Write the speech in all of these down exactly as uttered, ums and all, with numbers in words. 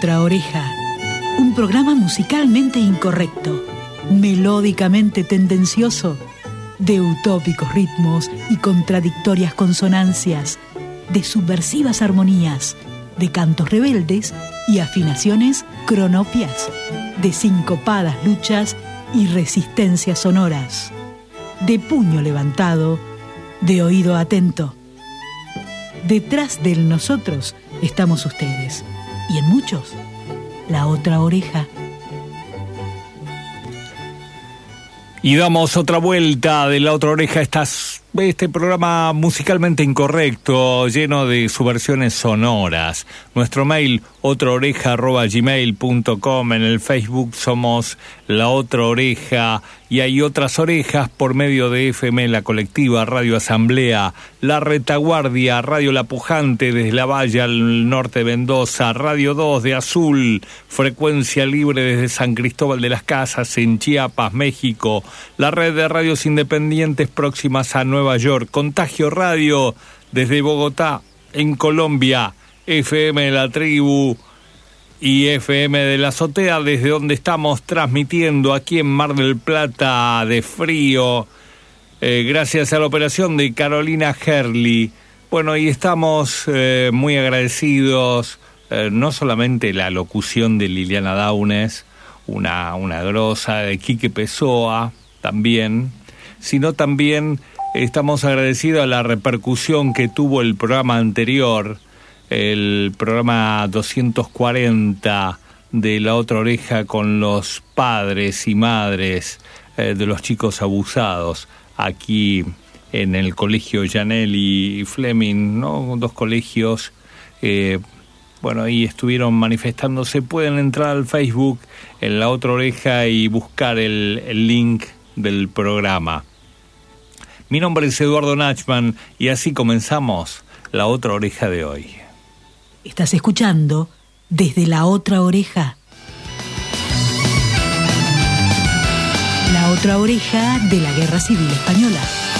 Otra Oreja, un programa musicalmente incorrecto, melódicamente tendencioso, de utópicos ritmos y contradictorias consonancias, de subversivas armonías, de cantos rebeldes y afinaciones cronopias, de sincopadas luchas y resistencias sonoras, de puño levantado, de oído atento. Detrás del nosotros estamos ustedes, y en muchos, la otra oreja. Y damos otra vuelta de la otra oreja, estas, este programa musicalmente incorrecto, lleno de subversiones sonoras. Nuestro mail, otraoreja arroba gmail punto com, en el Facebook somos La Otra Oreja, y hay otras orejas por medio de F M La Colectiva, Radio Asamblea, La Retaguardia, Radio La Pujante desde La Valle al norte de Mendoza, Radio dos de Azul, Frecuencia Libre desde San Cristóbal de las Casas en Chiapas, México, la red de radios independientes próximas a Nueva York, Contagio Radio desde Bogotá en Colombia, F M La Tribu y F M de la Azotea, desde donde estamos transmitiendo aquí en Mar del Plata de frío, eh, gracias a la operación de Carolina Herli. Bueno, y estamos eh, muy agradecidos, eh, no solamente la locución de Liliana Daunes, una, una grosa, de Quique Pessoa también, sino también estamos agradecidos a la repercusión que tuvo el programa anterior, el programa doscientos cuarenta de La Otra Oreja, con los padres y madres eh, de los chicos abusados aquí en el colegio Janel y Fleming, ¿no? Dos colegios, eh, bueno, y estuvieron manifestándose. Pueden entrar al Facebook en La Otra Oreja y buscar el, el link del programa. Mi nombre es Eduardo Nachman y así comenzamos La Otra Oreja de hoy. Estás escuchando Desde la Otra Oreja. La Otra Oreja de la Guerra Civil Española.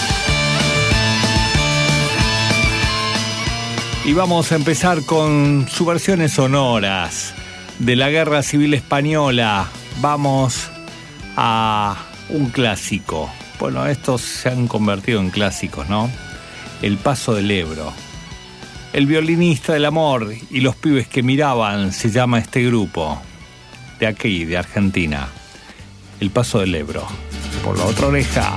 Y vamos a empezar con subversiones sonoras de la Guerra Civil Española. Vamos a un clásico. Bueno, estos se han convertido en clásicos, ¿no? El Paso del Ebro. El violinista del amor y los pibes que miraban se llama este grupo, de aquí, de Argentina. El Paso del Ebro, por La Otra Oreja.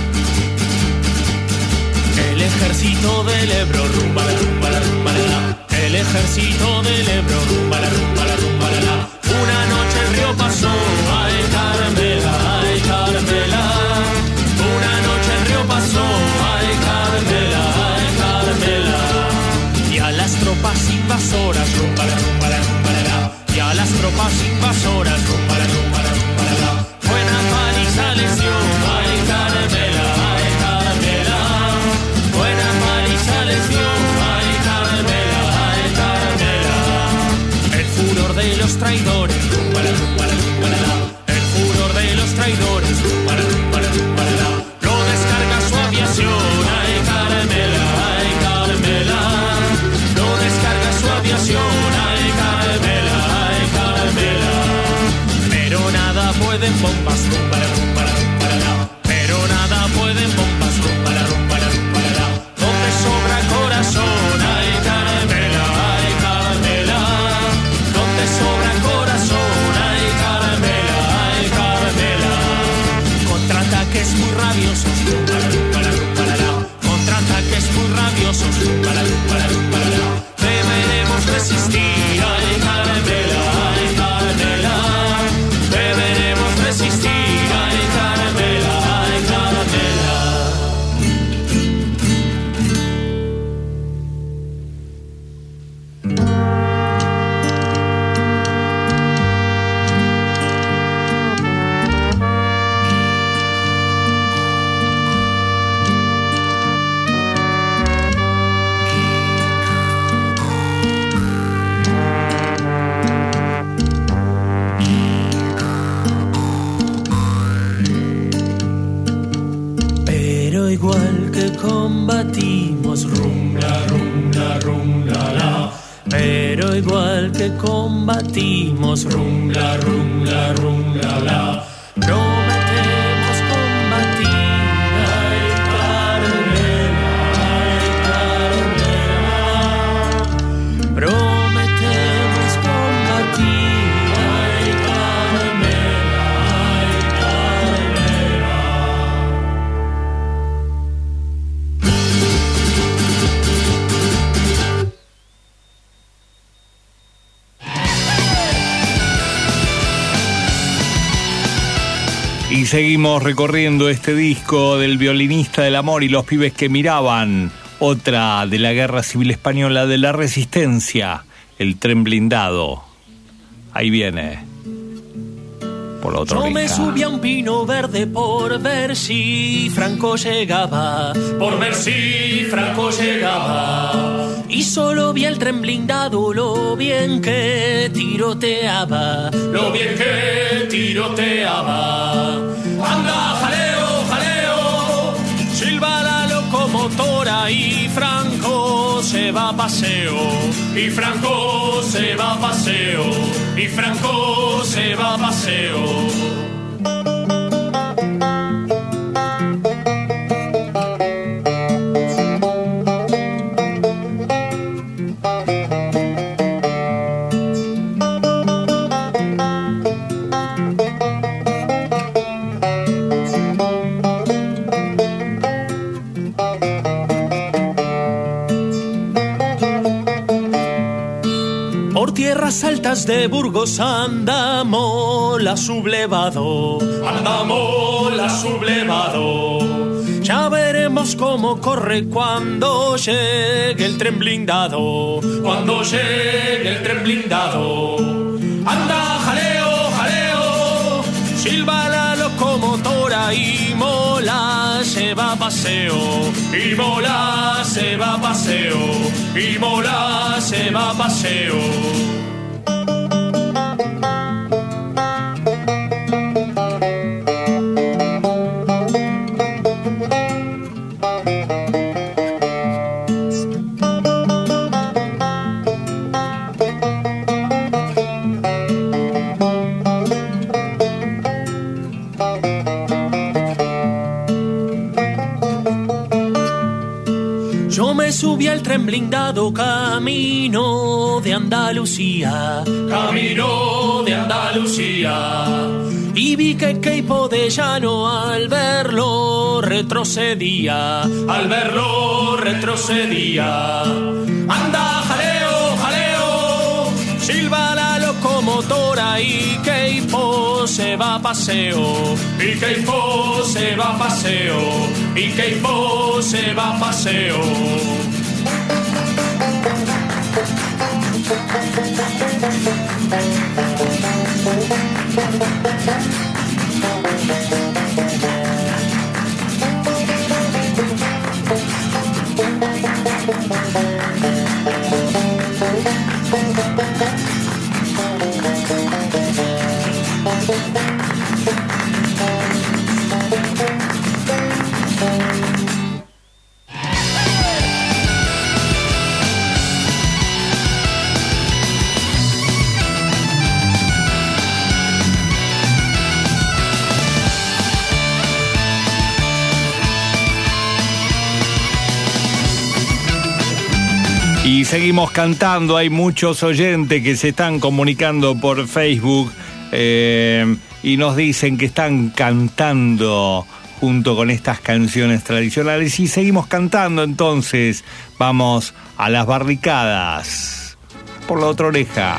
El ejército del Ebro, rumba la rumba la rumba la. El ejército del Ebro, rumba la rumba la rumba la. Una noche el río pasó, ay Carmela, ay Carmela. Una noche el río pasó, ay Carmela, ay Carmela. Y a las tropas invasoras, rumba la rumba la rumba la. Y a las tropas invasoras, rumba la rumba la rumba la. Buena paliza les dio, ay Carmela, ay Carmela. Buena paliza les dio, ay Carmela, ay Carmela. El furor de los traidores, rumba la rumba la rumba la. El furor de los traidores, rumba la rumba la rumba la. Lo descarga su aviación, ay Carmela, ay Carmela. Lo descarga su aviación, ay Carmela, ay Carmela. Pero nada pueden bombas, rumba la rumba la rumba la. Pero nada pueden bombas, rumba la rumba la rumba la. Donde sobra corazón, ay Carmela, ay Carmela. Donde sobra corazón, ay Carmela, ay Carmela. Contraataques muy rabiosos, rumba la rumba la rumba la. Contraataques muy rabiosos, rumba la rumba la rumba la. Deberemos resistir, ay Carmela, ay Carmela. Deberemos resistir, ay Carmela, ay Carmela. Igual que combatimos, rum la rum la rum la la. Pero igual que que combatimos. Rumla, rumla, rumla, la. Prometemos combatir. Ay, Carmela, ay, Carmela. Prometemos combatir. Ay, Carmela, ay, Carmela. Y seguimos recorriendo este disco del violinista del amor y los pibes que miraban. Otra de la Guerra Civil Española, de la Resistencia, El tren blindado. Ahí viene. Por la otra Yo oreja. me subí a un pino verde por ver si Franco llegaba, por ver si Franco llegaba. Y solo vi el tren blindado, lo bien que tiroteaba, lo bien que tiroteaba. Anda, jaleo, jaleo, silba la locomotora y Franco se va a paseo, y Franco se va a paseo, y Franco se va a paseo. Tierras altas de Burgos andamos la sublevado, andamos la sublevado. Ya veremos cómo corre cuando llegue el tren blindado, cuando llegue el tren blindado. Anda, jaleo, jaleo, silba la locomotora y Mola se va a paseo, y Mola se va a paseo, y Mola se va a paseo. Subí al tren blindado camino de Andalucía, camino de Andalucía. Y vi que Queipo de Llano al verlo retrocedía, al verlo retrocedía. Anda, jaleo, jaleo, silba la locomotora y Queipo se va a paseo, y Queipo se va a paseo, y Queipo se va a paseo. Y seguimos cantando, hay muchos oyentes que se están comunicando por Facebook eh, y nos dicen que están cantando junto con estas canciones tradicionales. Y seguimos cantando, entonces vamos a las barricadas. Por la otra oreja.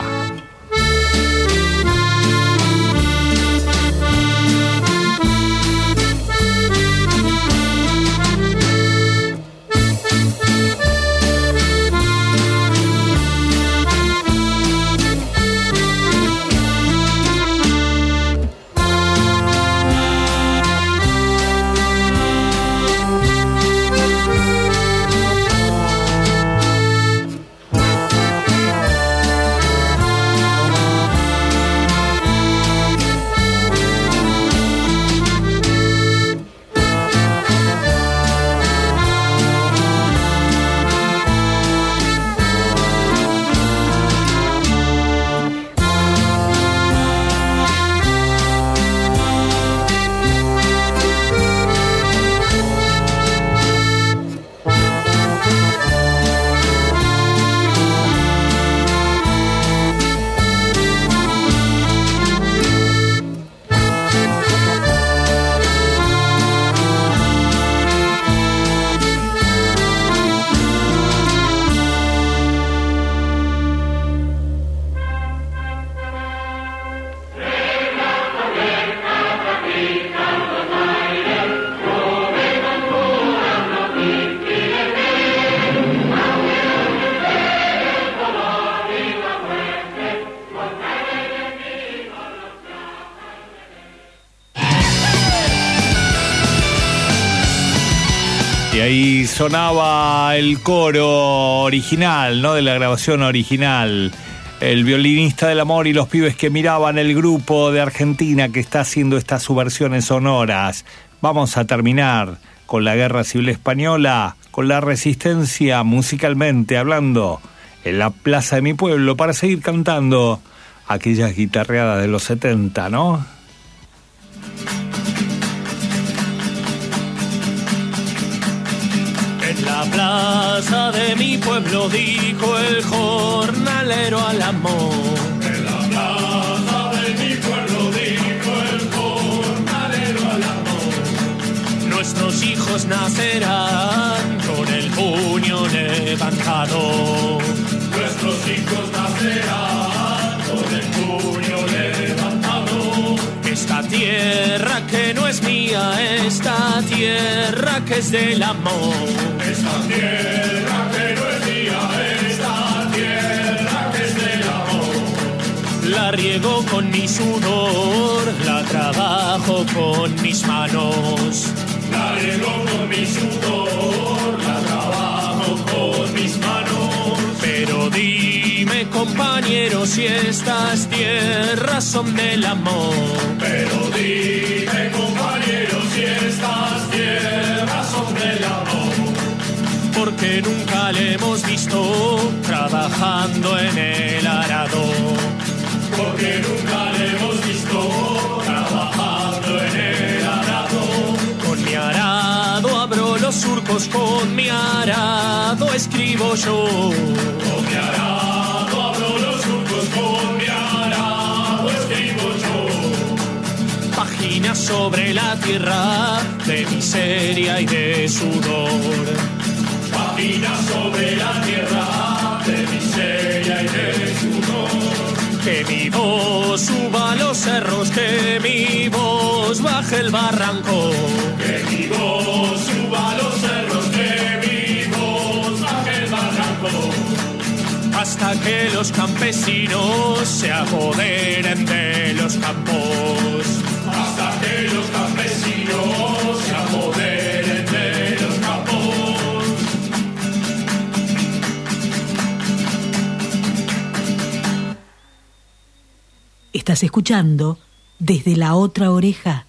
Y ahí sonaba el coro original, ¿no? De la grabación original. El violinista del amor y los pibes que miraban, el grupo de Argentina que está haciendo estas subversiones sonoras. Vamos a terminar con la Guerra Civil Española, con la resistencia musicalmente hablando en la plaza de mi pueblo, para seguir cantando aquellas guitarreadas de los setenta, ¿no? En la plaza de mi pueblo dijo el jornalero al amor. En la plaza de mi pueblo dijo el jornalero al amor. Nuestros hijos nacerán con el puño levantado. Nuestros hijos nacerán con el puño levantado. Esta tierra que no es mía, esta tierra que es del amor. Esta tierra que no es mía, esta tierra que es del amor. La riego con mi sudor, la trabajo con mis manos. La riego con mi sudor, la trabajo con mis manos. Pero dime, compañero, si estas tierras son del amor. Pero dime, compañero, si estas tierras son del amor. Porque nunca le hemos visto trabajando en el arado. Porque nunca le hemos visto trabajando en el arado. Con mi arado abro los surcos, con mi arado escribo yo. Con mi arado abro los surcos, con mi arado escribo yo. Páginas sobre la tierra de miseria y de sudor. Páginas sobre la tierra de miseria y de sudor. Que mi voz suba a los cerros, que mi voz baje el barranco. Que mi voz suba a los cerros, que mi voz baje el barranco. Hasta que los campesinos se apoderen de los campos. Hasta que los campesinos se apoderen de los campos. Estás escuchando Desde la Otra Oreja.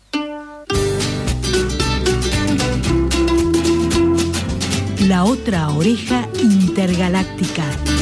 La Otra Oreja Intergaláctica.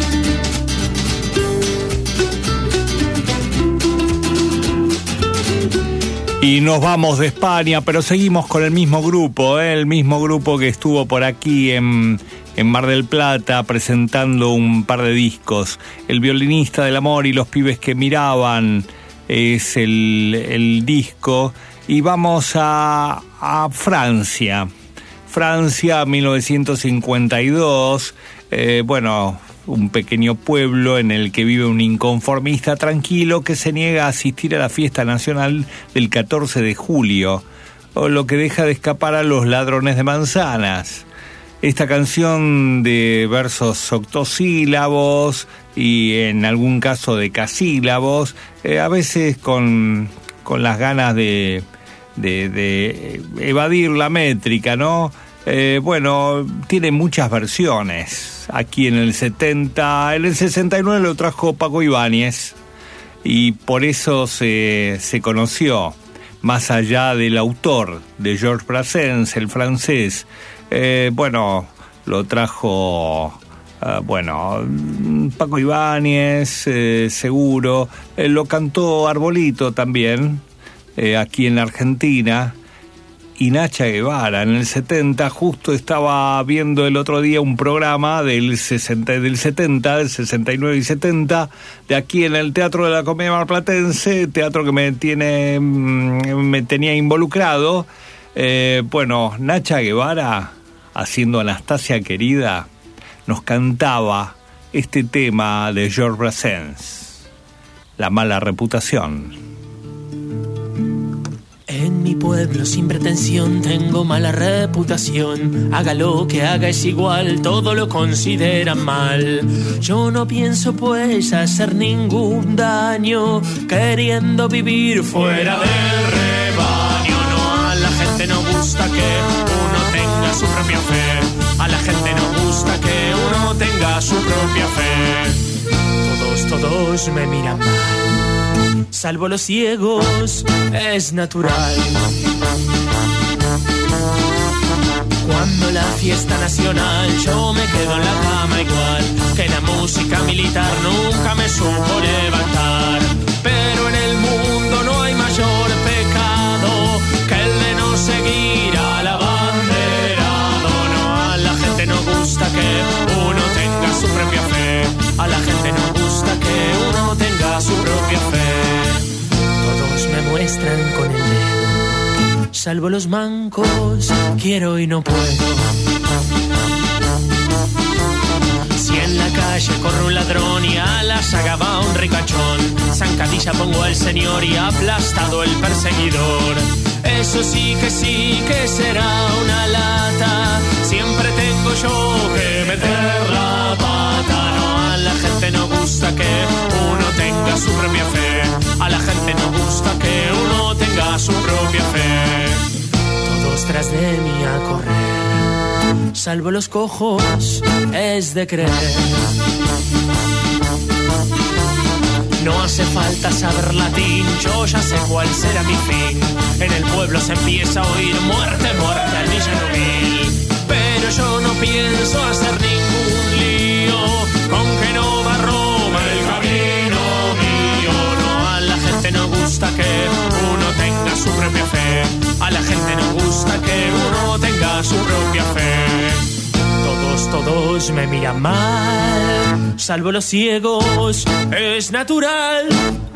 Y nos vamos de España, pero seguimos con el mismo grupo, ¿eh? El mismo grupo que estuvo por aquí en, en Mar del Plata presentando un par de discos. El violinista del amor y los pibes que miraban es el, el disco. Y vamos a, a Francia. Francia, mil novecientos cincuenta y dos. Eh, bueno, un pequeño pueblo en el que vive un inconformista tranquilo que se niega a asistir a la fiesta nacional del catorce de julio, o lo que deja de escapar a los ladrones de manzanas. Esta canción de versos octosílabos y en algún caso decasílabos, eh, a veces con, con las ganas de, de, de evadir la métrica, ¿no? Eh, bueno, tiene muchas versiones. Aquí en el setenta, en el sesenta y nueve lo trajo Paco Ibáñez y por eso se, se conoció, más allá del autor, de Georges Brassens, el francés. Eh, bueno, lo trajo, uh, bueno, Paco Ibáñez, eh, seguro. Eh, lo cantó Arbolito también, eh, aquí en la Argentina. Y Nacha Guevara, en el setenta, justo estaba viendo el otro día un programa del, sesenta, del setenta, del sesenta y nueve y setenta, de aquí en el Teatro de la Comedia Marplatense, teatro que me tiene me tenía involucrado. Eh, bueno, Nacha Guevara, haciendo Anastasia Querida, nos cantaba este tema de Georges Brassens, La mala reputación. En mi pueblo sin pretensión tengo mala reputación. Haga lo que haga es igual, todo lo consideran mal. Yo no pienso pues hacer ningún daño, queriendo vivir fuera del rebaño. No, a la gente no gusta que uno tenga su propia fe. A la gente nos gusta que uno tenga su propia fe. Todos, todos me miran mal, salvo los ciegos, es natural. Cuando la fiesta nacional yo me quedo en la cama igual que la música militar nunca me supo levantar. Pero en el mundo no hay mayor pecado que el de no seguir al abanderado. No, a la gente nos gusta que uno tenga su propia fe. A la gente nos gusta que uno tenga su propia fe. Todos me muestran con el dedo, salvo los mancos, quiero y no puedo. Si en la calle corre un ladrón y a la saga va un ricachón, zancadilla pongo al señor y aplastado el perseguidor. Eso sí que sí que será una lata, siempre tengo yo que meter la pata. No, a la gente nos gusta que uno tenga su propia fe. A la gente nos gusta que uno tenga su propia fe. Todos tras de mí a correr, salvo los cojos, es de creer. No hace falta saber latín, yo ya sé cuál será mi fin. En el pueblo se empieza a oír muerte, muerte al villano vil. Pero yo no pienso hacer ningún lío, con que no va Roma el camino mío. No, a la gente nos gusta que uno tenga su propia fe. A la gente nos gusta que uno tenga su propia fe. Todos, todos me miran mal, salvo los ciegos, es natural.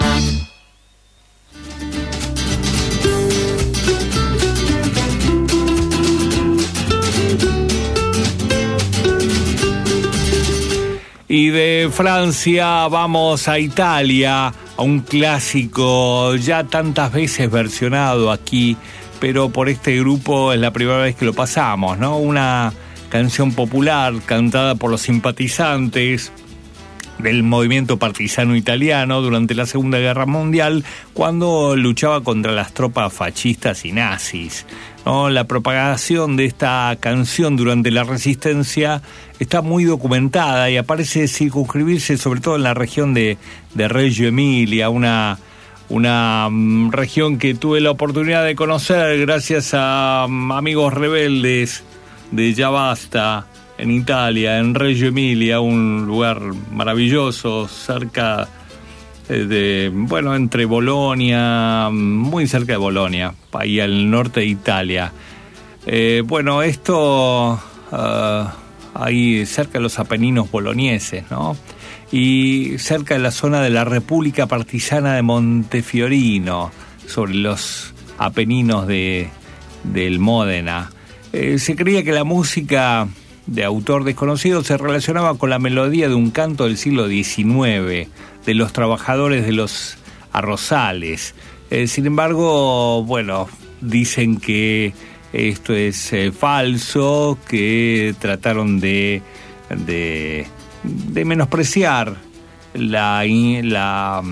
Y de Francia vamos a Italia, a un clásico ya tantas veces versionado aquí, pero por este grupo es la primera vez que lo pasamos, ¿no? Una canción popular cantada por los simpatizantes del movimiento partisano italiano durante la Segunda Guerra Mundial, cuando luchaba contra las tropas fascistas y nazis, ¿no? La propagación de esta canción durante la resistencia está muy documentada y aparece circunscribirse sobre todo en la región de, de Reggio Emilia, una, una um, región que tuve la oportunidad de conocer gracias a um, amigos rebeldes de Ya Basta en Italia, en Reggio Emilia, un lugar maravilloso cerca de, bueno, entre Bolonia, muy cerca de Bolonia, ahí al norte de Italia. Eh, bueno, esto uh, ahí cerca de los Apeninos bolonieses, ¿no? Y cerca de la zona de la República Partisana de Montefiorino, sobre los Apeninos de, del Módena. Eh, se creía que la música de autor desconocido se relacionaba con la melodía de un canto del siglo diecinueve, de los trabajadores de los arrozales. Eh, sin embargo, bueno, dicen que esto es eh, falso, que trataron de, de, de menospreciar la, la,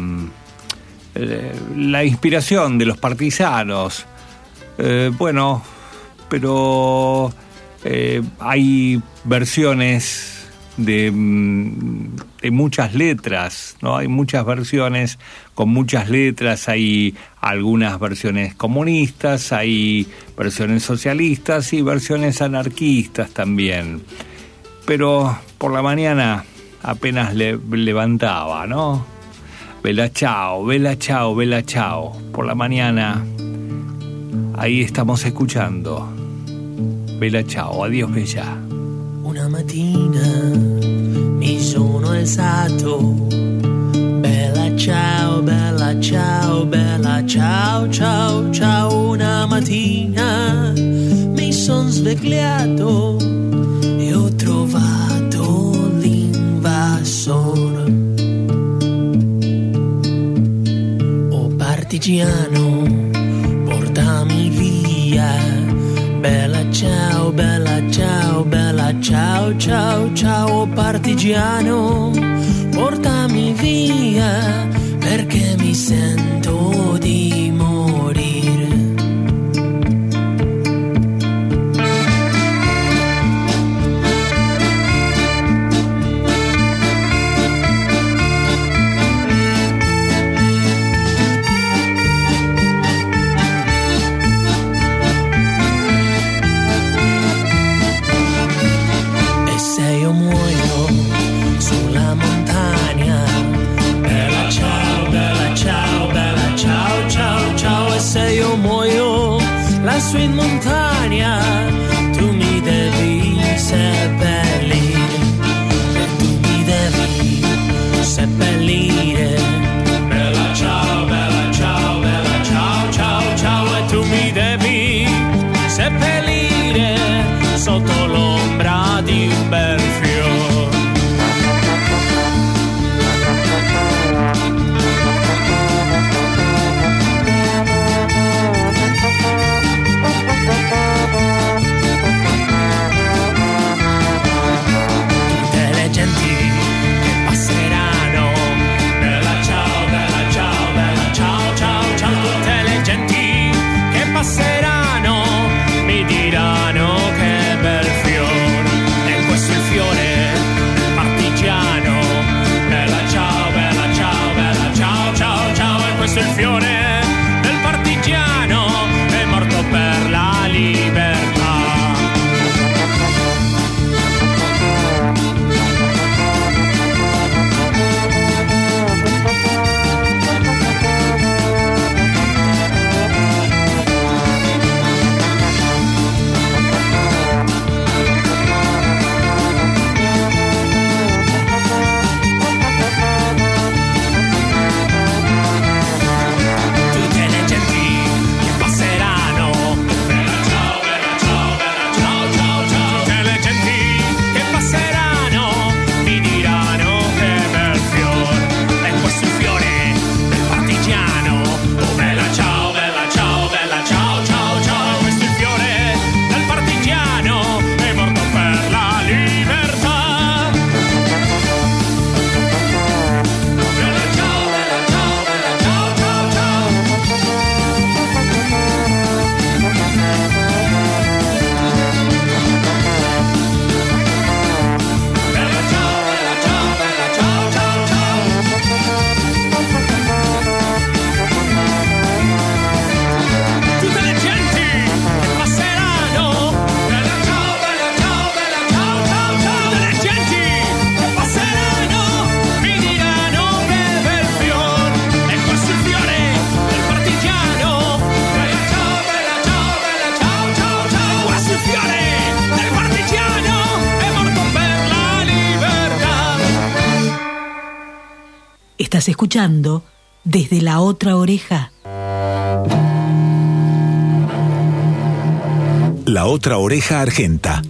la inspiración de los partisanos. Eh, bueno... pero eh, hay versiones de, de muchas letras, ¿no? Hay muchas versiones con muchas letras, hay algunas versiones comunistas, hay versiones socialistas y versiones anarquistas también. Pero por la mañana apenas le, levantaba, ¿no? Bella ciao, bella ciao, bella ciao. Por la mañana, ahí estamos escuchando Bella ciao, adiós bella. Una mattina mi sono alzato, bella ciao, bella ciao, bella ciao, ciao, ciao. Una mattina mi son svegliato e ho trovato l'invasor. Oh partigiano, portami via. Bella ciao, bella ciao, bella ciao, ciao, ciao partigiano, portami via perché mi sento di morire. sembra di un bel fiore. Tutte le genti che passeranno, bella ciao, bella ciao, bella ciao, ciao, ciao. Tutte le genti che passeranno mi diranno che bel fiore, e questo è il fiore del partigiano. Bella ciao, bella ciao, bella ciao, ciao, ciao. E questo è il fiore del partigiano, è morto per la libertà. Tutte le genti che passeranno, bella ciao, bella ciao, bella ciao, ciao, ciao. Tutte le genti che passeranno mi diranno che bel fiore, e questo è il fiore del partigiano. Oh bella ciao, bella ciao, bella ciao, ciao, ciao. Questo è il fiore del partigiano, è morto per la libertà. Bella ciao, bella ciao, bella ciao, ciao, ciao. Bella ciao, bella ciao, bella ciao, ciao, ciao. Tutte le genti che passeranno, bella ciao, bella ciao, bella ciao, ciao, ciao. Tutte le genti che passeranno mi diranno che bel fiore, e questo è il fiore del partigiano. Bella ciao, bella ciao, bella ciao, ciao, ciao. Questo è il fiore del partigiano, è morto per la libertà. Estás escuchando Desde la Otra Oreja. La Otra Oreja Argenta.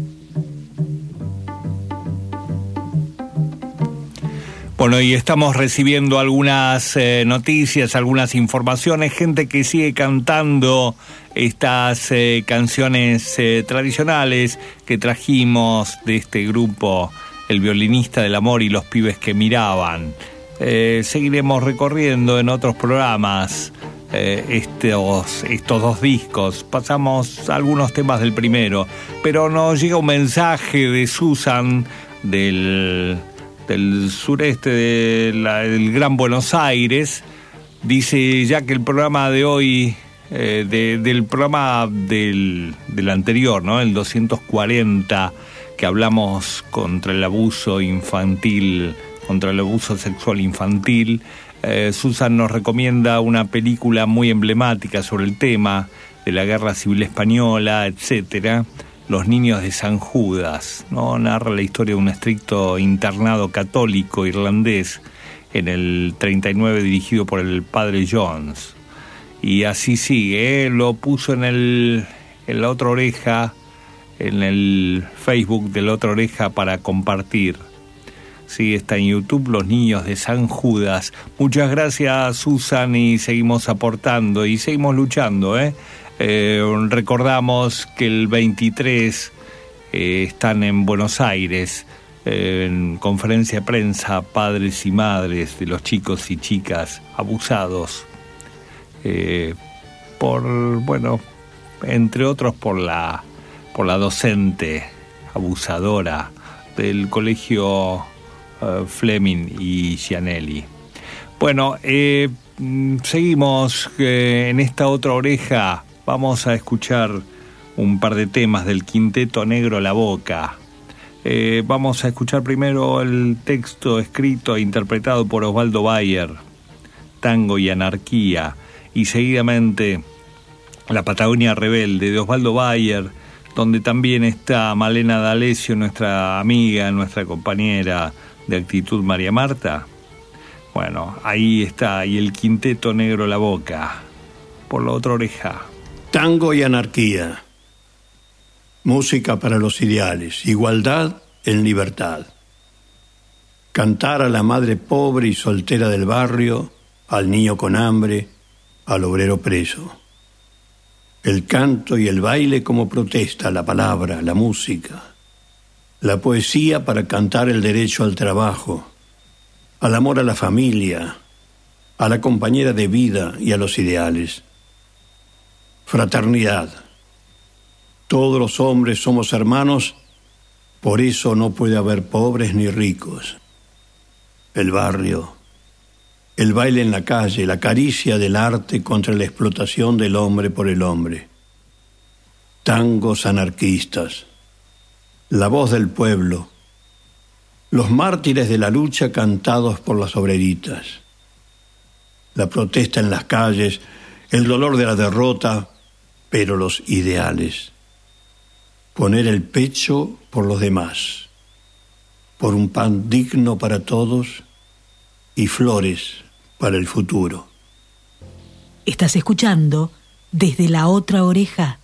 Bueno, y estamos recibiendo algunas eh, noticias, algunas informaciones, gente que sigue cantando estas eh, canciones eh, tradicionales que trajimos de este grupo, El Violinista del Amor y Los Pibes que Miraban. Eh, seguiremos recorriendo en otros programas eh, estos, estos dos discos. Pasamos algunos temas del primero, pero nos llega un mensaje de Susan del... del sureste de la, del Gran Buenos Aires. Dice ya que el programa de hoy, eh, de, del programa del, del anterior, ¿no? El doscientos cuarenta, que hablamos contra el abuso infantil, contra el abuso sexual infantil, eh, Susan nos recomienda una película muy emblemática sobre el tema de la Guerra Civil Española, etcétera. Los niños de San Judas, ¿no? Narra la historia de un estricto internado católico irlandés en el treinta y nueve, dirigido por el padre Jones. Y así sigue, ¿eh? Lo puso en el en la otra oreja, en el Facebook de la otra oreja para compartir. Sí, está en YouTube, Los niños de San Judas. Muchas gracias, Susan, y seguimos aportando y seguimos luchando, ¿eh? Eh, recordamos que el veintitrés eh, están en Buenos Aires eh, en conferencia de prensa padres y madres de los chicos y chicas abusados eh, por, bueno, entre otros por la por la docente abusadora del colegio eh, Fleming y Gianelli. Bueno, eh, seguimos eh, en esta otra oreja. Vamos a escuchar un par de temas del Quinteto Negro La Boca. Eh, vamos a escuchar primero el texto escrito e interpretado por Osvaldo Bayer, Tango y Anarquía, y seguidamente La Patagonia Rebelde de Osvaldo Bayer, donde también está Malena D'Alessio, nuestra amiga, nuestra compañera de Actitud, María Marta. Bueno, ahí está, y el Quinteto Negro La Boca, por la otra oreja. Tango y Anarquía. Música para los ideales, igualdad en libertad. Cantar a la madre pobre y soltera del barrio, al niño con hambre, al obrero preso. El canto y el baile como protesta, la palabra, la música. La poesía para cantar el derecho al trabajo, al amor a la familia, a la compañera de vida y a los ideales. Fraternidad. Todos los hombres somos hermanos, por eso no puede haber pobres ni ricos. El barrio, el baile en la calle, la caricia del arte contra la explotación del hombre por el hombre. Tangos anarquistas, la voz del pueblo, los mártires de la lucha cantados por las obreritas, la protesta en las calles, el dolor de la derrota, pero los ideales. Poner el pecho por los demás, por un pan digno para todos y flores para el futuro. Estás escuchando Desde la Otra Oreja.